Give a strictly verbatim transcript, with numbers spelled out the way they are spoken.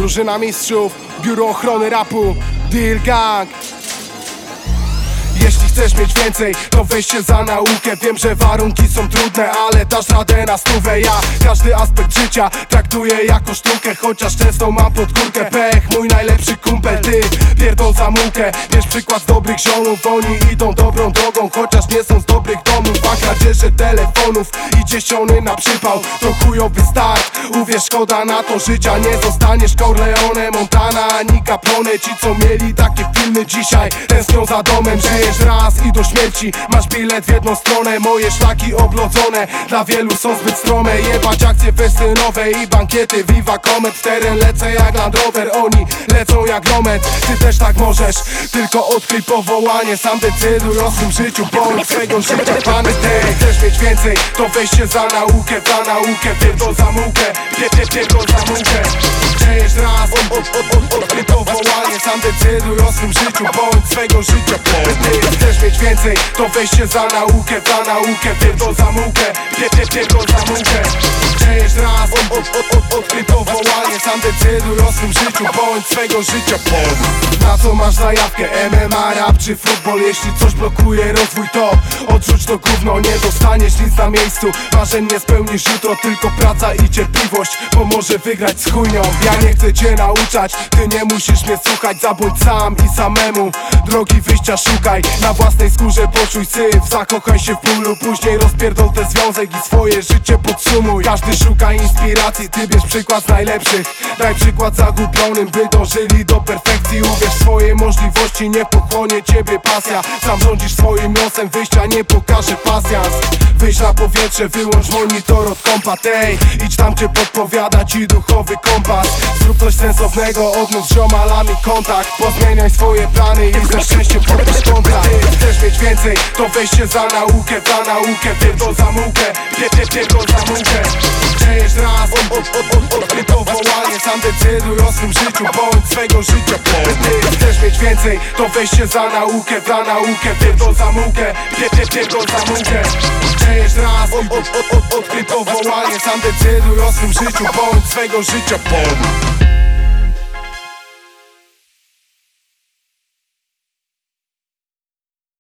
Drużyna mistrzów, biuro ochrony rapu, Deal Gang. Jeśli chcesz mieć więcej, to weź się za naukę. Wiem, że warunki są trudne, ale dasz radę na stówę. Ja każdy aspekt życia traktuję jako sztukę, chociaż często mam pod górkę. Pech, mój najlepszy kumpel, ty pierdol za mułkę. Bierz przykład z dobrych ziomów, oni idą dobrą drogą, chociaż nie są z dobrych domów. A kradzieże telefonów i dziesiąty na przypał to chujowy start. Uwierz, szkoda na to życia, nie zostaniesz Corleone, Montana ani Capone. Ci co mieli takie filmy dzisiaj tęsknią za domem. Żyjesz raz i do śmierci masz bilet w jedną stronę. Moje szlaki oblodzone dla wielu są zbyt strome. Jebać akcje festynowe i bankiety, Viva Comet. W teren lecę jak Land Rover, oni lecą jak Nomet. Ty też tak możesz, tylko odkryj powołanie. Sam decyduj o swym życiu, bądź swego życia panem. Ty chcesz mieć więcej, to weź się za naukę, za naukę. Pierdol za mułkę, pierdol za mułkę. Żyjesz raz, odkryj powołanie. Sam decyduj o swym życiu, bądź swego życia panem. Ty chcesz mieć więcej, to weź się za naukę, za naukę. Pierdol za mułkę, pierdol za mułkę. Żyjesz raz, odkryj powołanie. Sam decyduj o swym życiu, bądź swego życia panem. Na co masz zajawkę, M M A, rap czy futbol? Jeśli coś blokuje rozwój, to odrzuć to gówno. Nie dostaniesz nic na miejscu, marzeń nie spełnisz jutro. Tylko praca i cierpliwość pomoże wygrać z chujnią. Ja nie chcę cię nauczać, ty nie musisz mnie słuchać. Zabądź sam i samemu, drogi wyjścia szukaj. Na własnej skórze poczuj syf, zakochaj się w bólu. Później rozpierdol ten związek i swoje życie podsumuj. Każdy szuka inspiracji, ty bierz przykład z najlepszych. Daj przykład zagubionym, by dążyli do perfekcji. Uwierz w swoje możliwości, nie pochłonie ciebie pasja. Sam rządzisz swoim losem, wyjścia nie pokaże pasjans. Wyjdź na powietrze, wyłącz monitor od kompa. Tej, idź tam gdzie podpowiada ci duchowy kompas. Zrób coś sensownego, odnów z ziomalami kontakt. Pozmieniaj swoje plany i ze szczęściem podpisz kontrakt. Ty chcesz mieć więcej, to weź się za naukę, za naukę. Pierdol za mułkę, pierdol za mułkę. Żyjesz raz, odkryj powołanie. Sam decyduj o swym życiu, bądź swego życia panem. Ty chcesz mieć więcej, to weź się za naukę, za naukę. Pierdol za mułkę, pierdol za mułkę. Żyjesz raz, odkryj powołanie. Sam decyduj o swym życiu, bądź swego życia panem.